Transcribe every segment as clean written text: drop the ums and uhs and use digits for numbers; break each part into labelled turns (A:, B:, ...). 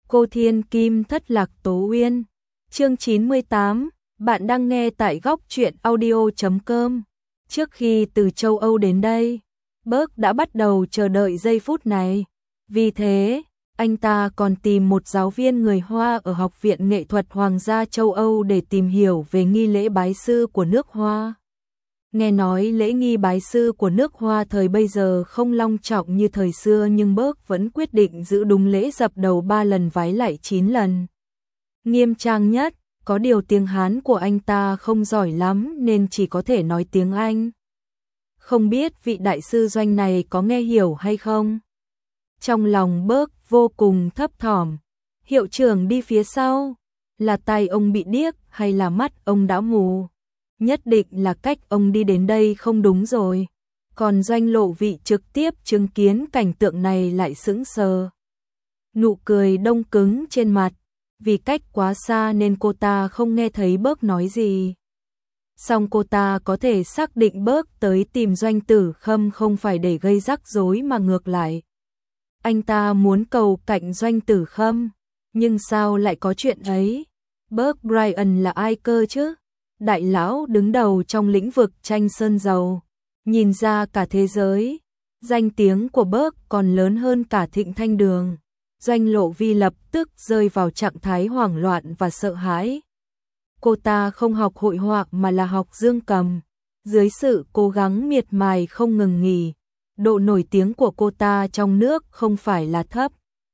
A: Cô Thiên Kim Thất Lạc Tố Uyên. Chương 98, bạn đang nghe tại góc truyện audio.com. Trước khi từ châu Âu đến đây, Burke đã bắt đầu chờ đợi giây phút này. Vì thế, anh ta còn tìm một giáo viên người Hoa ở Học viện Nghệ thuật Hoàng gia châu Âu để tìm hiểu về nghi lễ bái sư của nước Hoa. Nghe nói lễ nghi bái sư của nước Hoa thời bây giờ không long trọng như thời xưa, nhưng Burke vẫn quyết định giữ đúng lễ dập đầu 3 lần vái lạy 9 lần. Nghiêm trang nhất, có điều tiếng Hán của anh ta không giỏi lắm nên chỉ có thể nói tiếng Anh. Không biết vị đại sư Doanh này có nghe hiểu hay không? Trong lòng Burke vô cùng thấp thỏm. Hiệu trưởng đi phía sau, là tay ông bị điếc hay là mắt ông đã mù? Nhất định là cách ông đi đến đây không đúng rồi. Còn Doanh Lộ Vị trực tiếp chứng kiến cảnh tượng này lại sững sờ. Nụ cười đông cứng trên mặt, vì cách quá xa nên cô ta không nghe thấy Burke nói gì. Song cô ta có thể xác định Burke tới tìm Doanh Tử Khâm không phải để gây rắc rối mà ngược lại. Anh ta muốn cầu cạnh Doanh Tử Khâm, nhưng sao lại có chuyện ấy? Burke Brian là ai cơ chứ? Đại lão đứng đầu trong lĩnh vực tranh sơn dầu, nhìn ra cả thế giới. Danh tiếng của Burke còn lớn hơn cả Thịnh Thanh Đường. Doanh Lộ Vi lập tức rơi vào trạng thái hoảng loạn và sợ hãi. Cô ta không học hội họa mà là học dương cầm. Dưới sự cố gắng miệt mài không ngừng nghỉ, độ nổi tiếng của cô ta trong nước không phải là thấp.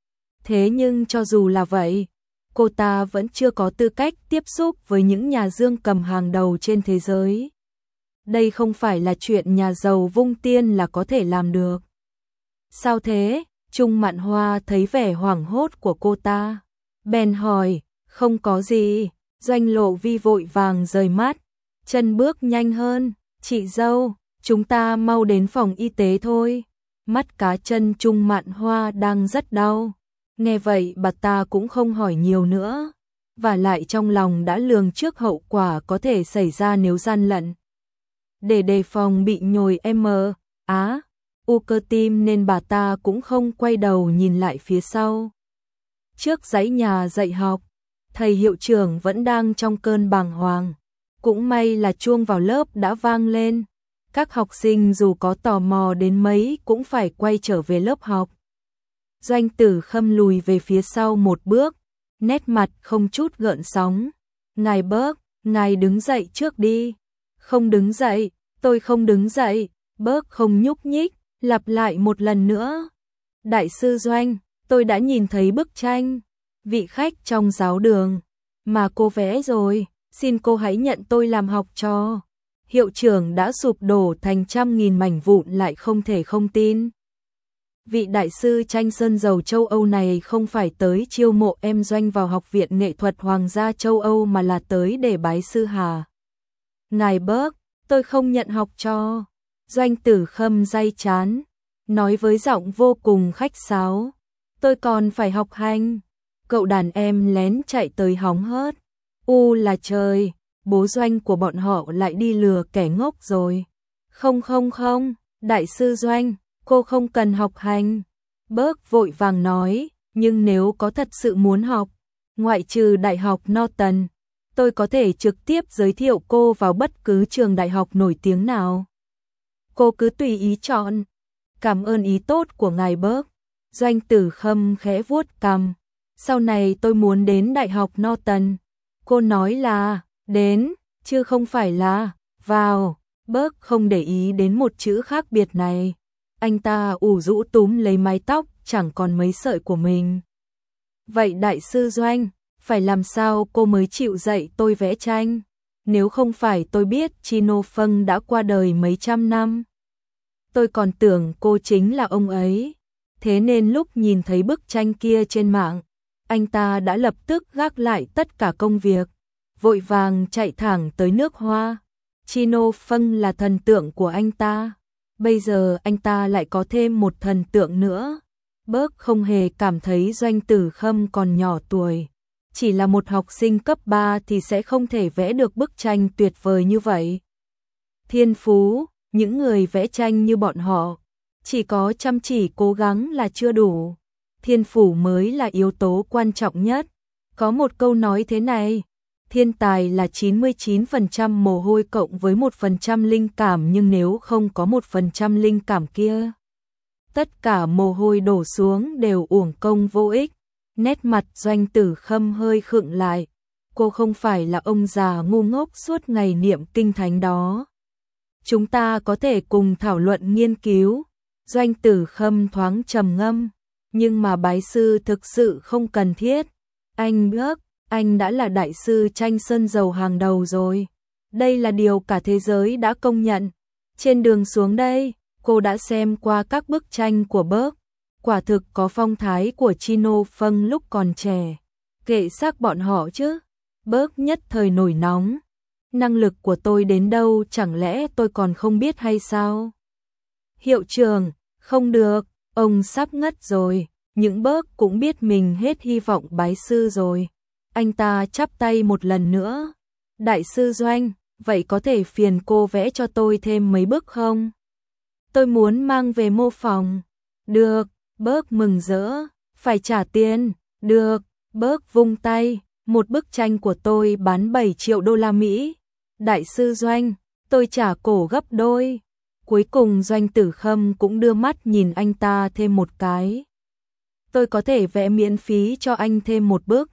A: Thế nhưng cho dù là vậy, cô ta vẫn chưa có tư cách tiếp xúc với những nhà dương cầm hàng đầu trên thế giới. Đây không phải là chuyện nhà giàu vung tiền là có thể làm được. Sao thế? Trung Mạn Hoa thấy vẻ hoảng hốt của cô ta, bèn hỏi, không có gì. Doanh Lộ Vi vội vàng rời mắt, chân bước nhanh hơn, chị dâu, chúng ta mau đến phòng y tế thôi. Mắt cá chân Trung Mạn Hoa đang rất đau. Nghe vậy bà ta cũng không hỏi nhiều nữa, và lại trong lòng đã lường trước hậu quả có thể xảy ra nếu gian lận. Để đề phòng bị nhồi u cơ tim nên bà ta cũng không quay đầu nhìn lại phía sau. Trước dãy nhà dạy học, thầy hiệu trưởng vẫn đang trong cơn bàng hoàng. Cũng may là chuông vào lớp đã vang lên. Các học sinh dù có tò mò đến mấy cũng phải quay trở về lớp học. Doanh Tử Khâm lùi về phía sau một bước, nét mặt không chút gợn sóng. Ngài Burke, ngài đứng dậy trước đi. Không đứng dậy, tôi không đứng dậy. Burke không nhúc nhích, lặp lại một lần nữa. Đại sư Doanh, tôi đã nhìn thấy bức tranh vị khách trong giáo đường mà cô vẽ rồi, xin cô hãy nhận tôi làm học trò. Hiệu trưởng đã sụp đổ thành trăm nghìn mảnh vụn lại không thể không tin. Vị đại sư tranh sơn dầu châu Âu này không phải tới chiêu mộ em Doanh vào Học viện Nghệ thuật Hoàng gia châu Âu mà là tới để bái sư hà. Ngài Burke, tôi không nhận học trò. Doanh Tử Khâm day chán, nói với giọng vô cùng khách sáo. Tôi còn phải học hành. Cậu đàn em lén chạy tới hóng hớt. Là trời, bố Doanh của bọn họ lại đi lừa kẻ ngốc rồi. Không, đại sư Doanh, cô không cần học hành. Burke vội vàng nói, nhưng nếu có thật sự muốn học, ngoại trừ Đại học Norton, tôi có thể trực tiếp giới thiệu cô vào bất cứ trường đại học nổi tiếng nào. Cô cứ tùy ý chọn. Cảm ơn ý tốt của ngài Burke. Doanh Tử Khâm khẽ vuốt cằm. Sau này tôi muốn đến Đại học Norton. Cô nói là đến, chứ không phải là vào. Burke không để ý đến một chữ khác biệt này. Anh ta ủ rũ túm lấy mái tóc chẳng còn mấy sợi của mình. Vậy đại sư Doanh, phải làm sao cô mới chịu dạy tôi vẽ tranh? Nếu không phải tôi biết Chino Phâng đã qua đời mấy trăm năm, tôi còn tưởng cô chính là ông ấy. Thế nên lúc nhìn thấy bức tranh kia trên mạng, anh ta đã lập tức gác lại tất cả công việc, vội vàng chạy thẳng tới nước Hoa. Chino Phâng là thần tượng của anh ta. Bây giờ anh ta lại có thêm một thần tượng nữa. Burke không hề cảm thấy Doanh Tử Khâm còn nhỏ tuổi. Chỉ là một học sinh cấp 3 thì sẽ không thể vẽ được bức tranh tuyệt vời như vậy. Thiên phú, những người vẽ tranh như bọn họ, chỉ có chăm chỉ cố gắng là chưa đủ. thiên phủ mới là yếu tố quan trọng nhất. Có một câu nói thế này, thiên tài là 99% mồ hôi cộng với 1% linh cảm, nhưng nếu không có 1% linh cảm kia, tất cả mồ hôi đổ xuống đều uổng công vô ích. Nét mặt Doanh Tử Khâm hơi khựng lại, cô không phải là ông già ngu ngốc suốt ngày niệm kinh thánh đó. Chúng ta có thể cùng thảo luận nghiên cứu. Doanh Tử Khâm thoáng trầm ngâm, nhưng mà bái sư thực sự không cần thiết. Anh biết, anh đã là đại sư tranh sơn dầu hàng đầu rồi. Đây là điều cả thế giới đã công nhận. Trên đường xuống đây, cô đã xem qua các bức tranh của Burke. Quả thực có phong thái của Chino Phâng lúc còn trẻ. Kệ xác bọn họ chứ. Burke nhất thời nổi nóng. Năng lực của tôi đến đâu chẳng lẽ tôi còn không biết hay sao? Hiệu trưởng, không được, ông sắp ngất rồi. Những Burke cũng biết mình hết hy vọng bái sư rồi. Anh ta chắp tay một lần nữa. Đại sư Doanh, vậy có thể phiền cô vẽ cho tôi thêm mấy bức không? Tôi muốn mang về mô phỏng. Được, Burke mừng rỡ. Phải trả tiền. Được, Burke vung tay. Một bức tranh của tôi bán 7 triệu đô la Mỹ. Đại sư Doanh, tôi trả cổ gấp đôi. Cuối cùng Doanh Tử Khâm cũng đưa mắt nhìn anh ta thêm một cái. Tôi có thể vẽ miễn phí cho anh thêm một bức.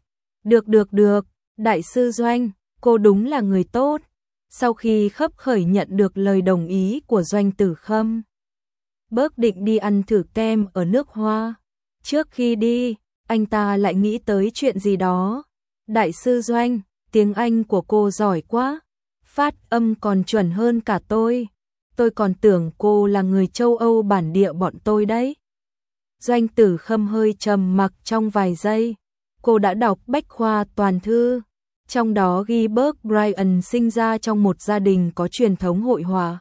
A: Được, đại sư Doanh, cô đúng là người tốt. Sau khi khấp khởi nhận được lời đồng ý của Doanh Tử Khâm, Burke định đi ăn thử kem ở nước Hoa. Trước khi đi, anh ta lại nghĩ tới chuyện gì đó. Đại sư Doanh, tiếng Anh của cô giỏi quá. Phát âm còn chuẩn hơn cả tôi. Tôi còn tưởng cô là người châu Âu bản địa bọn tôi đấy. Doanh Tử Khâm hơi trầm mặc trong vài giây. Cô đã đọc bách khoa toàn thư, trong đó ghi Burke Brian sinh ra trong một gia đình có truyền thống hội họa.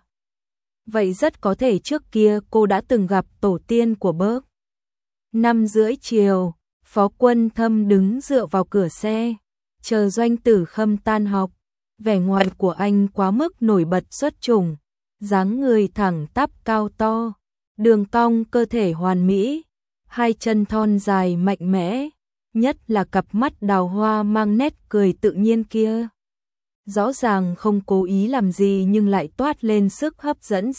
A: Vậy rất có thể trước kia cô đã từng gặp tổ tiên của Burke. 5:30 chiều, Phó Quân Thâm đứng dựa vào cửa xe, chờ Doanh Tử Khâm tan học. Vẻ ngoài của anh quá mức nổi bật xuất trùng, dáng người thẳng tắp cao to, đường cong cơ thể hoàn mỹ, hai chân thon dài mạnh mẽ, nhất là cặp mắt đào hoa mang nét cười tự nhiên kia. Rõ ràng không cố ý làm gì nhưng lại toát lên sức hấp dẫn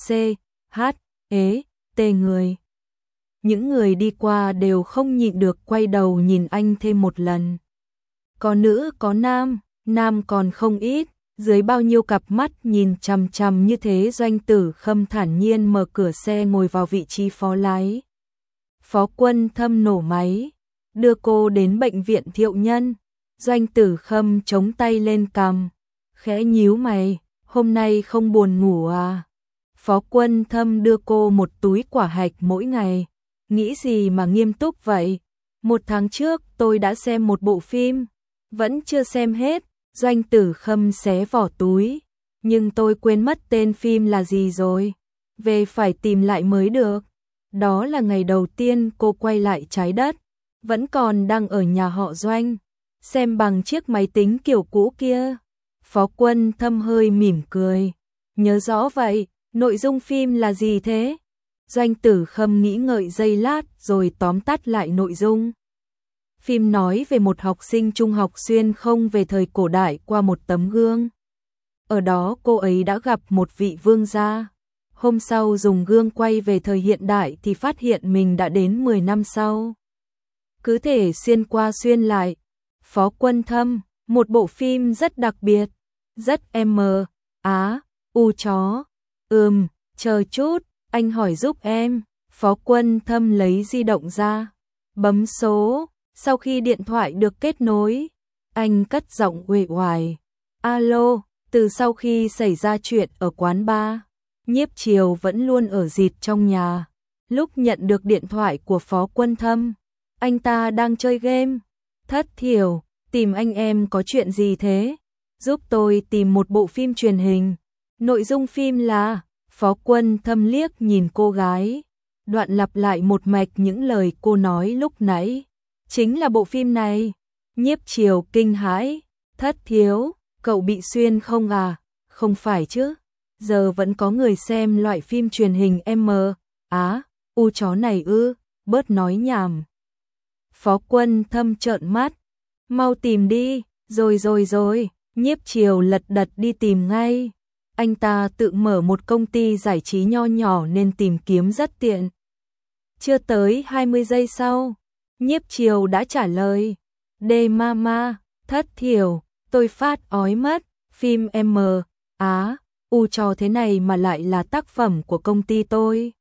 A: tê người. Những người đi qua đều không nhịn được quay đầu nhìn anh thêm một lần. Có nữ có nam, nam còn không ít. Dưới bao nhiêu cặp mắt nhìn chằm chằm như thế, Doanh Tử Khâm thản nhiên mở cửa xe ngồi vào vị trí phó lái. Phó Quân Thâm nổ máy, đưa cô đến bệnh viện Thiệu Nhân. Doanh Tử Khâm chống tay lên cằm, khẽ nhíu mày, hôm nay không buồn ngủ à? Phó Quân Thâm đưa cô một túi quả hạch mỗi ngày. Nghĩ gì mà nghiêm túc vậy? 1 tháng trước tôi đã xem một bộ phim, vẫn chưa xem hết. Doanh Tử Khâm xé vỏ túi, nhưng tôi quên mất tên phim là gì rồi, về phải tìm lại mới được. Đó là ngày đầu tiên cô quay lại trái đất, vẫn còn đang ở nhà họ Doanh, xem bằng chiếc máy tính kiểu cũ kia. Phó Quân Thâm hơi mỉm cười, nhớ rõ vậy, nội dung phim là gì thế? Doanh Tử Khâm nghĩ ngợi giây lát rồi tóm tắt lại nội dung. Phim nói về một học sinh trung học xuyên không về thời cổ đại qua một tấm gương. Ở đó cô ấy đã gặp một vị vương gia. Hôm sau dùng gương quay về thời hiện đại thì phát hiện mình đã đến 10 năm sau. Cứ thể xuyên qua xuyên lại. Phó Quân Thâm, một bộ phim rất đặc biệt, rất chó. Chờ chút, anh hỏi giúp em. Phó Quân Thâm lấy di động ra, bấm số. Sau khi điện thoại được kết nối, anh cất giọng uể oải. Alo, từ sau khi xảy ra chuyện ở quán bar, Nhiếp Chiều vẫn luôn ở rịt trong nhà. Lúc nhận được điện thoại của Phó Quân Thâm, anh ta đang chơi game. Thất thiểu, tìm anh em có chuyện gì thế? Giúp tôi tìm một bộ phim truyền hình. Nội dung phim là, Phó Quân Thâm liếc nhìn cô gái, đoạn lặp lại một mạch những lời cô nói lúc nãy. Chính là bộ phim này. Nhiếp Chiều kinh hãi, Thất thiếu, cậu bị xuyên không à? Không phải chứ, giờ vẫn có người xem loại phim truyền hình chó này ư? Bớt nói nhảm. Phó Quân Thâm trợn mắt. Mau tìm đi, rồi. Nhiếp Triều lật đật đi tìm ngay. Anh ta tự mở một công ty giải trí nho nhỏ nên tìm kiếm rất tiện. Chưa tới 20 giây sau, Nhiếp Triều đã trả lời. Đê mama, thất thiểu, tôi phát ói mất, phim M, Á, U trò thế này mà lại là tác phẩm của công ty tôi.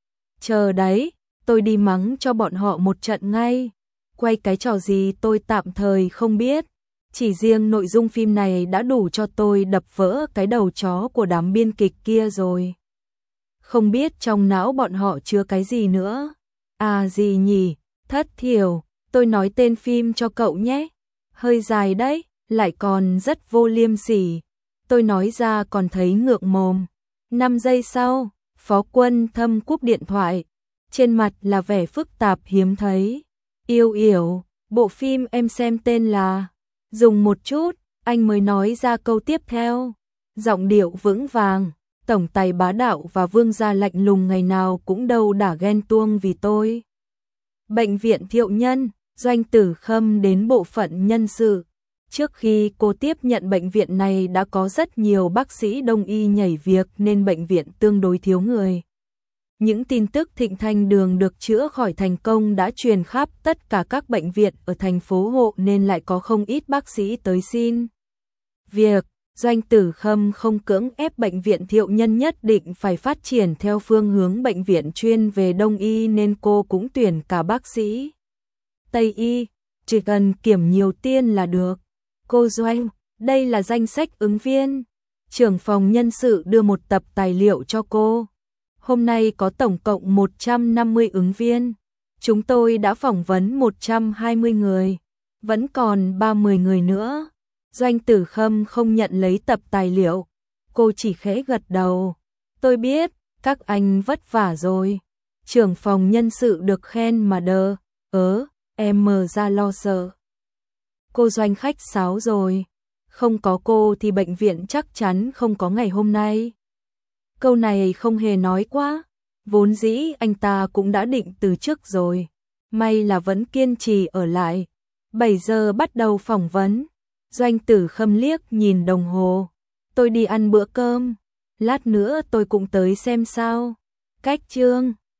A: Chờ đấy, tôi đi mắng cho bọn họ một trận ngay. Quay cái trò gì tôi tạm thời không biết. Chỉ riêng nội dung phim này đã đủ cho tôi đập vỡ cái đầu chó của đám biên kịch kia rồi. Không biết trong não bọn họ chứa cái gì nữa. À gì nhỉ, thất thiểu, tôi nói tên phim cho cậu nhé. Hơi dài đấy, lại còn rất vô liêm sỉ. Tôi nói ra còn thấy ngượng mồm. 5 giây sau, Phó Quân Thâm cúp điện thoại. Trên mặt là vẻ phức tạp hiếm thấy. Yêu yểu, bộ phim em xem tên là... Dùng một chút, anh mới nói ra câu tiếp theo. Giọng điệu vững vàng, tổng tài bá đạo và vương gia lạnh lùng ngày nào cũng đâu đả ghen tuông vì tôi. Bệnh viện Thiệu Nhân, Doanh Tử Khâm đến bộ phận nhân sự. Trước khi cô tiếp nhận bệnh viện này đã có rất nhiều bác sĩ đông y nhảy việc nên bệnh viện tương đối thiếu người. Những tin tức Thịnh Thanh Đường được chữa khỏi thành công đã truyền khắp tất cả các bệnh viện ở thành phố Hộ nên lại có không ít bác sĩ tới xin việc. Doanh Tử Khâm không cưỡng ép bệnh viện Thiệu Nhân nhất định phải phát triển theo phương hướng bệnh viện chuyên về đông y nên cô cũng tuyển cả bác sĩ Tây y, chỉ cần kiểm nhiều tiền là được. Cô Doanh, đây là danh sách ứng viên. Trưởng phòng nhân sự đưa một tập tài liệu cho cô. Hôm nay có tổng cộng 150 ứng viên. Chúng tôi đã phỏng vấn 120 người. Vẫn còn 30 người nữa. Doanh Tử Khâm không nhận lấy tập tài liệu. Cô chỉ khẽ gật đầu. Tôi biết, các anh vất vả rồi. Trưởng phòng nhân sự được khen mà đờ. Em mở ra lo sợ. Cô Doanh khách sáo rồi. Không có cô thì bệnh viện chắc chắn không có ngày hôm nay. Câu này không hề nói quá. Vốn dĩ anh ta cũng đã định từ trước rồi. May là vẫn kiên trì ở lại. 7 giờ bắt đầu phỏng vấn. Doanh Tử Khâm liếc nhìn đồng hồ. Tôi đi ăn bữa cơm. Lát nữa tôi cũng tới xem sao. Cách chương